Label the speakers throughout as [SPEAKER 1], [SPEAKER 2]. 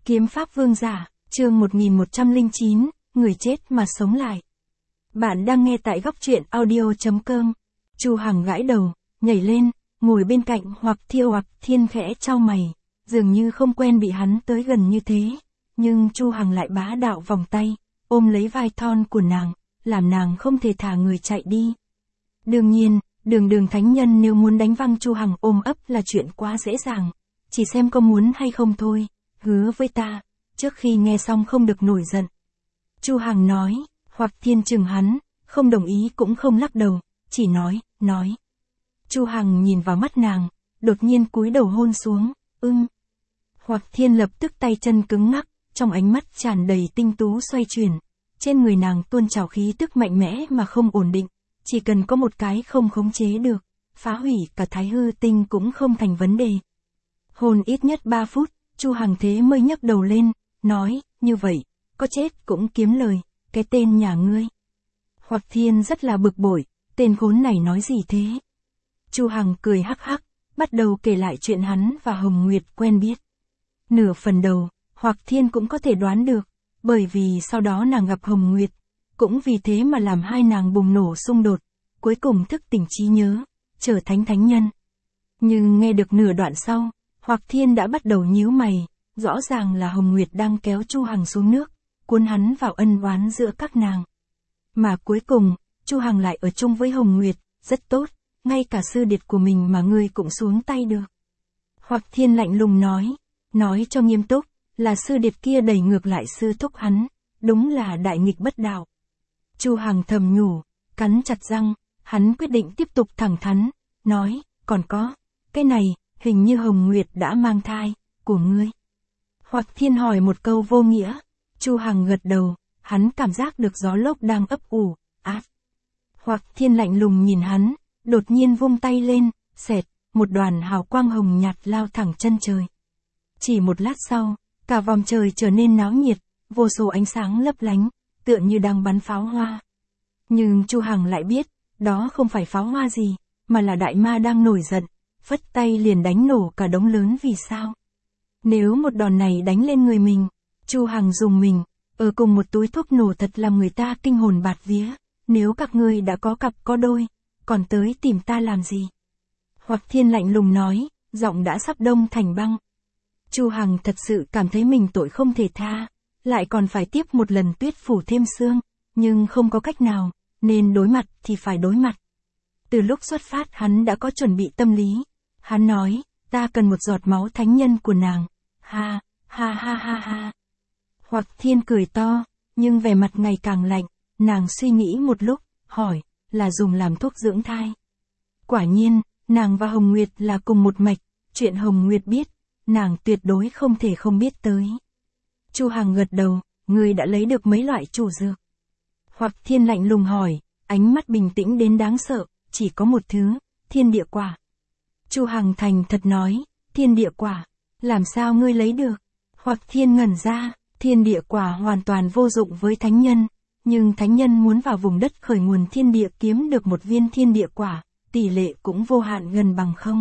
[SPEAKER 1] Kiếm pháp vương giả, chương 1109, người chết mà sống lại. Bạn đang nghe tại góc truyện audio.com. Chu Hằng gãi đầu, nhảy lên, ngồi bên cạnh Hoặc Thiên khẽ chau mày, dường như không quen bị hắn tới gần như thế. Nhưng Chu Hằng lại bá đạo vòng tay, ôm lấy vai thon của nàng, làm nàng không thể thả người chạy đi. Đương nhiên, đường thánh nhân nếu muốn đánh văng Chu Hằng ôm ấp là chuyện quá dễ dàng. Chỉ xem có muốn hay không thôi, hứa với ta, trước khi nghe xong không được nổi giận. Chu Hằng nói, Hoặc Thiên chừng hắn, không đồng ý cũng không lắc đầu, chỉ nói. Chu Hằng nhìn vào mắt nàng, đột nhiên cúi đầu hôn xuống, Hoặc Thiên lập tức tay chân cứng ngắc, trong ánh mắt tràn đầy tinh tú xoay chuyển. Trên người nàng tuôn trào khí tức mạnh mẽ mà không ổn định, chỉ cần có một cái không khống chế được, phá hủy cả Thái Hư Tinh cũng không thành vấn đề. Hôn ít nhất 3 phút, Chu Hằng thế mới nhấc đầu lên, nói, như vậy, có chết cũng kiếm lời, cái tên nhà ngươi. Hoặc Thiên rất là bực bội, tên khốn này nói gì thế? Chu Hằng cười hắc hắc, bắt đầu kể lại chuyện hắn và Hồng Nguyệt quen biết. Nửa phần đầu, Hoặc Thiên cũng có thể đoán được, bởi vì sau đó nàng gặp Hồng Nguyệt, cũng vì thế mà làm hai nàng bùng nổ xung đột, cuối cùng thức tỉnh trí nhớ, trở thành thánh nhân. Nhưng nghe được nửa đoạn sau, Hoặc Thiên đã bắt đầu nhíu mày, rõ ràng là Hồng Nguyệt đang kéo Chu Hằng xuống nước, cuốn hắn vào ân oán giữa các nàng. Mà cuối cùng, Chu Hằng lại ở chung với Hồng Nguyệt, rất tốt, ngay cả sư điệt của mình mà ngươi cũng xuống tay được. Hoặc Thiên lạnh lùng nói cho nghiêm túc, là sư điệt kia đẩy ngược lại sư thúc hắn, đúng là đại nghịch bất đạo. Chu Hằng thầm nhủ, cắn chặt răng, hắn quyết định tiếp tục thẳng thắn, nói, còn có, cái này, hình như Hồng Nguyệt đã mang thai, của ngươi. Hoặc Thiên hỏi một câu vô nghĩa, Chu Hằng gật đầu, hắn cảm giác được gió lốc đang ấp ủ, Hoặc Thiên lạnh lùng nhìn hắn, đột nhiên vung tay lên, xẹt, một đoàn hào quang hồng nhạt lao thẳng chân trời. Chỉ một lát sau, cả vòng trời trở nên náo nhiệt, vô số ánh sáng lấp lánh, tựa như đang bắn pháo hoa. Nhưng Chu Hằng lại biết, đó không phải pháo hoa gì, mà là đại ma đang nổi giận, phất tay liền đánh nổ cả đống lớn. Vì sao? Nếu một đòn này đánh lên người mình, Chu Hằng dùng mình, ở cùng một túi thuốc nổ thật làm người ta kinh hồn bạt vía. Nếu các ngươi đã có cặp có đôi, còn tới tìm ta làm gì? Hoặc Thiên lạnh lùng nói, giọng đã sắp đông thành băng. Chu Hằng thật sự cảm thấy mình tội không thể tha, lại còn phải tiếp một lần tuyết phủ thêm sương, nhưng không có cách nào, nên đối mặt thì phải đối mặt. Từ lúc xuất phát hắn đã có chuẩn bị tâm lý. Hắn nói, ta cần một giọt máu thánh nhân của nàng. Ha. Hoặc Thiên cười to, nhưng vẻ mặt ngày càng lạnh, nàng suy nghĩ một lúc, hỏi, là dùng làm thuốc dưỡng thai. Quả nhiên, nàng và Hồng Nguyệt là cùng một mạch, chuyện Hồng Nguyệt biết, nàng tuyệt đối không thể không biết tới. Chu Hằng gật đầu, ngươi đã lấy được mấy loại chủ dược? Hoặc Thiên lạnh lùng hỏi, ánh mắt bình tĩnh đến đáng sợ, chỉ có một thứ, thiên địa quả. Chu Hằng thành thật nói, thiên địa quả, làm sao ngươi lấy được? Hoặc Thiên ngẩn ra, thiên địa quả hoàn toàn vô dụng với thánh nhân, nhưng thánh nhân muốn vào vùng đất khởi nguồn thiên địa kiếm được một viên thiên địa quả, tỷ lệ cũng vô hạn gần bằng không.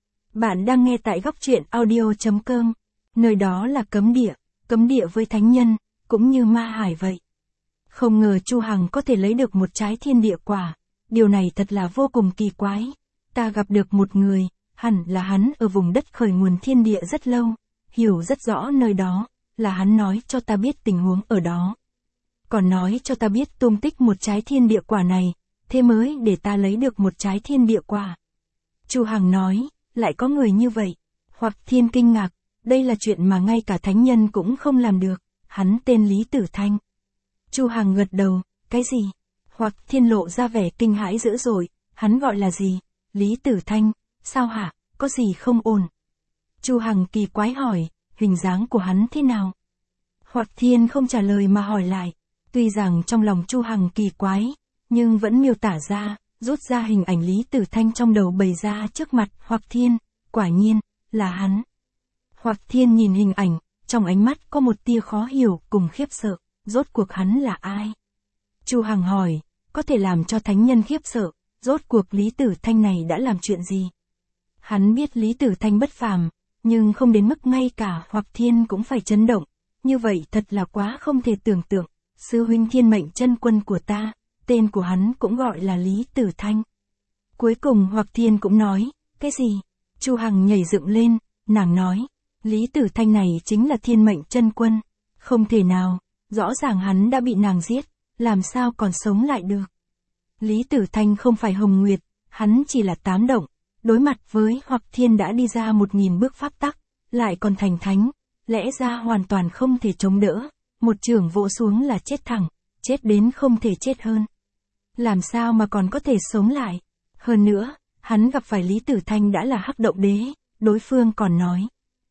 [SPEAKER 1] Bạn đang nghe tại góc truyện audio.com, nơi đó là cấm địa với thánh nhân, cũng như ma hải vậy. Không ngờ Chu Hằng có thể lấy được một trái thiên địa quả, điều này thật là vô cùng kỳ quái. Ta gặp được một người, hẳn là hắn ở vùng đất khởi nguồn thiên địa rất lâu, hiểu rất rõ nơi đó, là hắn nói cho ta biết tình huống ở đó. Còn nói cho ta biết tung tích một trái thiên địa quả này, thế mới để ta lấy được một trái thiên địa quả. Chu Hằng nói, lại có người như vậy. Hoặc Thiên kinh ngạc, đây là chuyện mà ngay cả thánh nhân cũng không làm được, hắn tên Lý Tử Thanh. Chu Hằng gật đầu, cái gì? Hoặc Thiên lộ ra vẻ kinh hãi dữ dội, hắn gọi là gì? Lý Tử Thanh, sao hả, có gì không ổn? Chu Hằng kỳ quái hỏi, hình dáng của hắn thế nào? Hoặc Thiên không trả lời mà hỏi lại, tuy rằng trong lòng Chu Hằng kỳ quái, nhưng vẫn miêu tả ra, rút ra hình ảnh Lý Tử Thanh trong đầu bày ra trước mặt Hoặc Thiên, quả nhiên, là hắn. Hoặc Thiên nhìn hình ảnh, trong ánh mắt có một tia khó hiểu cùng khiếp sợ, rốt cuộc hắn là ai? Chu Hằng hỏi, có thể làm cho thánh nhân khiếp sợ, rốt cuộc Lý Tử Thanh này đã làm chuyện gì? Hắn biết Lý Tử Thanh bất phàm, nhưng không đến mức ngay cả Hoặc Thiên cũng phải chấn động, như vậy thật là quá không thể tưởng tượng. Sư huynh Thiên Mệnh Chân Quân của ta, tên của hắn cũng gọi là Lý Tử Thanh. Cuối cùng Hoặc Thiên cũng nói, cái gì? Chu Hằng nhảy dựng lên, nàng nói, Lý Tử Thanh này chính là Thiên Mệnh Chân Quân. Không thể nào, rõ ràng hắn đã bị nàng giết, làm sao còn sống lại được. Lý Tử Thanh không phải Hồng Nguyệt, hắn chỉ là tám động, đối mặt với Hoặc Thiên đã đi ra 1000 bước pháp tắc, lại còn thành thánh, lẽ ra hoàn toàn không thể chống đỡ, một chưởng vỗ xuống là chết thẳng, chết đến không thể chết hơn. Làm sao mà còn có thể sống lại? Hơn nữa, hắn gặp phải Lý Tử Thanh đã là Hắc Động Đế, đối phương còn nói.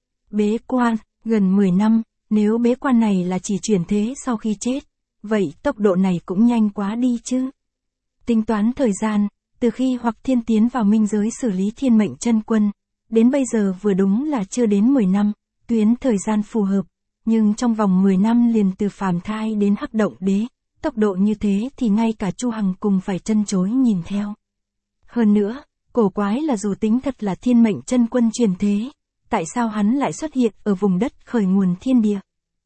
[SPEAKER 1] Bế quan, gần 10 năm, nếu bế quan này là chỉ chuyển thế sau khi chết, vậy tốc độ này cũng nhanh quá đi chứ. Tính toán thời gian, từ khi Hoặc Thiên tiến vào minh giới xử lý Thiên Mệnh Chân Quân, đến bây giờ vừa đúng là chưa đến 10 năm, tuyến thời gian phù hợp, nhưng trong vòng 10 năm liền từ phàm thai đến Hắc Động Đế, tốc độ như thế thì ngay cả Chu Hằng cùng phải chân chối nhìn theo. Hơn nữa, cổ quái là dù tính thật là Thiên Mệnh Chân Quân truyền thế, tại sao hắn lại xuất hiện ở vùng đất khởi nguồn thiên địa?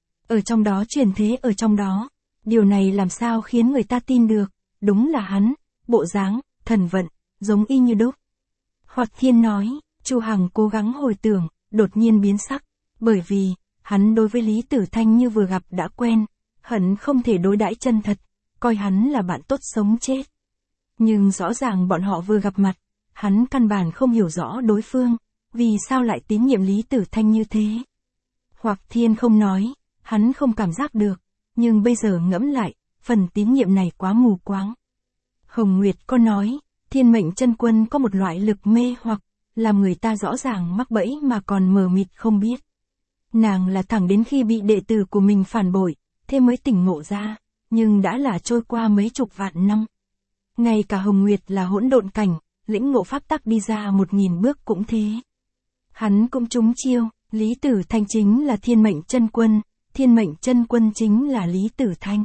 [SPEAKER 1] Ở trong đó truyền thế ở trong đó, điều này làm sao khiến người ta tin được, đúng là hắn, bộ dáng, thần vận, giống y như đúc. Hoặc Thiên nói, Chu Hằng cố gắng hồi tưởng, đột nhiên biến sắc, bởi vì, hắn đối với Lý Tử Thanh như vừa gặp đã quen, hận không thể đối đãi chân thật, coi hắn là bạn tốt sống chết. Nhưng rõ ràng bọn họ vừa gặp mặt, hắn căn bản không hiểu rõ đối phương, vì sao lại tín nhiệm Lý Tử Thanh như thế. Hoặc Thiên không nói, hắn không cảm giác được, nhưng bây giờ ngẫm lại, phần tín nhiệm này quá mù quáng. Hồng Nguyệt có nói, Thiên Mệnh Chân Quân có một loại lực mê hoặc, làm người ta rõ ràng mắc bẫy mà còn mờ mịt không biết. Nàng là thẳng đến khi bị đệ tử của mình phản bội, thế mới tỉnh ngộ ra, nhưng đã là trôi qua mấy chục vạn năm. Ngay cả Hồng Nguyệt là hỗn độn cảnh, lĩnh ngộ pháp tắc đi ra 1000 bước cũng thế. Hắn cũng trúng chiêu, Lý Tử Thanh chính là Thiên Mệnh Chân Quân, Thiên Mệnh Chân Quân chính là Lý Tử Thanh.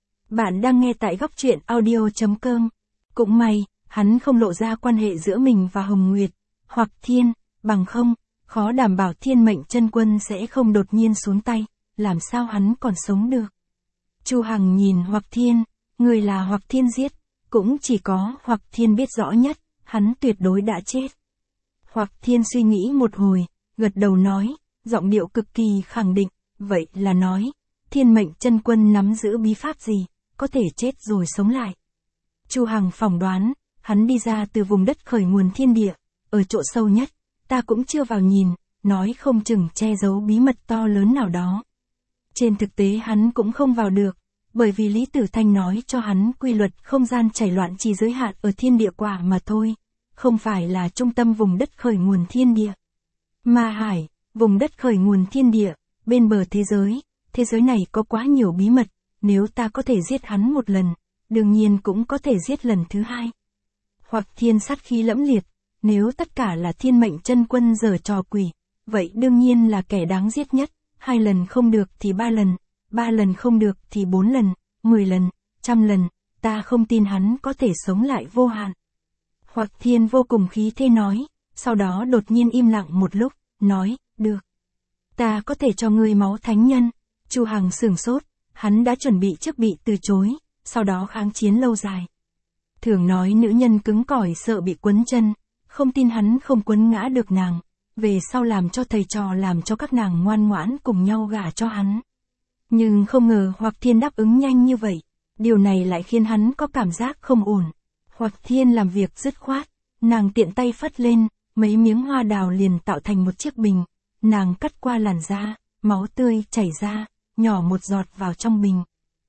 [SPEAKER 1] Bạn đang nghe tại góc truyện audio.com. Cũng may, hắn không lộ ra quan hệ giữa mình và Hồng Nguyệt, Hoặc Thiên, bằng không, khó đảm bảo Thiên Mệnh Chân Quân sẽ không đột nhiên xuống tay, làm sao hắn còn sống được. Chu Hằng nhìn Hoặc Thiên, người là Hoặc Thiên giết, cũng chỉ có Hoặc Thiên biết rõ nhất, hắn tuyệt đối đã chết. Hoặc Thiên suy nghĩ một hồi, gật đầu nói, giọng điệu cực kỳ khẳng định, vậy là nói, Thiên Mệnh Chân Quân nắm giữ bí pháp gì, có thể chết rồi sống lại. Chu Hằng phỏng đoán, hắn đi ra từ vùng đất khởi nguồn thiên địa, ở chỗ sâu nhất, ta cũng chưa vào nhìn, nói không chừng che giấu bí mật to lớn nào đó. Trên thực tế hắn cũng không vào được, bởi vì Lý Tử Thanh nói cho hắn quy luật không gian chảy loạn chỉ giới hạn ở thiên địa quả mà thôi, không phải là trung tâm vùng đất khởi nguồn thiên địa. Ma Hải, vùng đất khởi nguồn thiên địa, bên bờ thế giới này có quá nhiều bí mật, nếu ta có thể giết hắn một lần, đương nhiên cũng có thể giết lần thứ hai. Hoặc Thiên sát khí lẫm liệt, nếu tất cả là Thiên Mệnh Chân Quân giở trò quỷ, vậy đương nhiên là kẻ đáng giết nhất, 2 lần không được thì 3 lần, 3 lần không được thì 4 lần, 10 lần, 100 lần, ta không tin hắn có thể sống lại vô hạn. Hoặc Thiên vô cùng khí thế nói, sau đó đột nhiên im lặng một lúc, nói, được. Ta có thể cho ngươi máu thánh nhân. Chu Hằng sửng sốt, hắn đã chuẩn bị trước bị từ chối, sau đó kháng chiến lâu dài. Thường nói nữ nhân cứng cỏi sợ bị quấn chân, không tin hắn không quấn ngã được nàng, về sau làm cho thầy trò làm cho các nàng ngoan ngoãn cùng nhau gả cho hắn. Nhưng không ngờ Hoặc Thiên đáp ứng nhanh như vậy, điều này lại khiến hắn có cảm giác không ổn. Hoặc Thiên làm việc dứt khoát, nàng tiện tay phất lên, mấy miếng hoa đào liền tạo thành một chiếc bình, nàng cắt qua làn da, máu tươi chảy ra, nhỏ một giọt vào trong bình.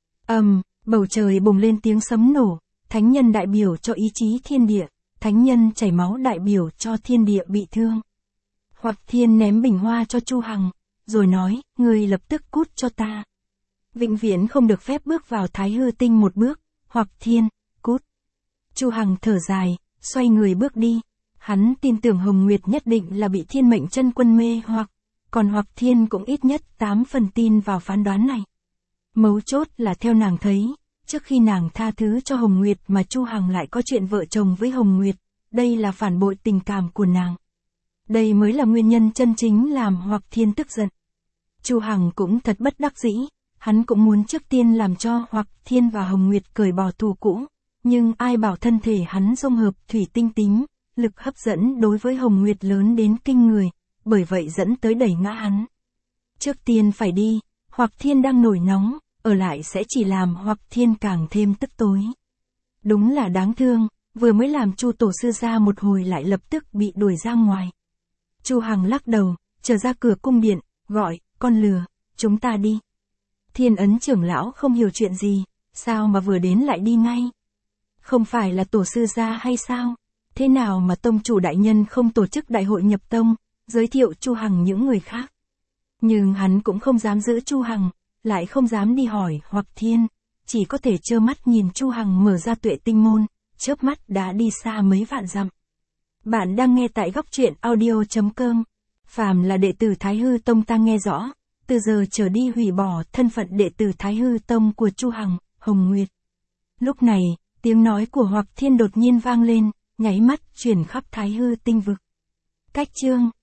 [SPEAKER 1] Bầu trời bùng lên tiếng sấm nổ, thánh nhân đại biểu cho ý chí thiên địa, thánh nhân chảy máu đại biểu cho thiên địa bị thương. Hoặc Thiên ném bình hoa cho Chu Hằng, rồi nói, ngươi lập tức cút cho ta. Vĩnh viễn không được phép bước vào Thái Hư Tinh một bước, Hoặc Thiên, cút. Chu Hằng thở dài, xoay người bước đi. Hắn tin tưởng Hồng Nguyệt nhất định là bị Thiên Mệnh Chân Quân mê hoặc, còn Hoặc Thiên cũng ít nhất 8 phần tin vào phán đoán này. Mấu chốt là theo nàng thấy, trước khi nàng tha thứ cho Hồng Nguyệt mà Chu Hằng lại có chuyện vợ chồng với Hồng Nguyệt, đây là phản bội tình cảm của nàng. Đây mới là nguyên nhân chân chính làm Hoặc Thiên tức giận. Chu Hằng cũng thật bất đắc dĩ, hắn cũng muốn trước tiên làm cho Hoặc Thiên và Hồng Nguyệt cởi bỏ thù cũ, nhưng ai bảo thân thể hắn dung hợp thủy tinh tím, lực hấp dẫn đối với Hồng Nguyệt lớn đến kinh người, bởi vậy dẫn tới đẩy ngã hắn. Trước tiên phải đi, Hoặc Thiên đang nổi nóng, ở lại sẽ chỉ làm Hoặc Thiên càng thêm tức tối. Đúng là đáng thương, vừa mới làm Chu tổ sư ra một hồi lại lập tức bị đuổi ra ngoài. Chu Hằng lắc đầu, trở ra cửa cung điện, gọi, con lừa, chúng ta đi. Thiên Ấn trưởng lão không hiểu chuyện gì, sao mà vừa đến lại đi ngay? Không phải là tổ sư gia hay sao? Thế nào mà tông chủ đại nhân không tổ chức đại hội nhập tông, giới thiệu Chu Hằng những người khác? Nhưng hắn cũng không dám giữ Chu Hằng, lại không dám đi hỏi Hoặc Thiên, chỉ có thể trơ mắt nhìn Chu Hằng mở ra tuệ tinh môn, chớp mắt đã đi xa mấy vạn dặm. Bạn đang nghe tại góc truyện audio.com. Phàm là đệ tử Thái Hư Tông ta nghe rõ, từ giờ trở đi hủy bỏ thân phận đệ tử Thái Hư Tông của Chu Hằng, Hồng Nguyệt. Lúc này, tiếng nói của Hoặc Thiên đột nhiên vang lên, nháy mắt truyền khắp Thái Hư tinh vực. Cách chương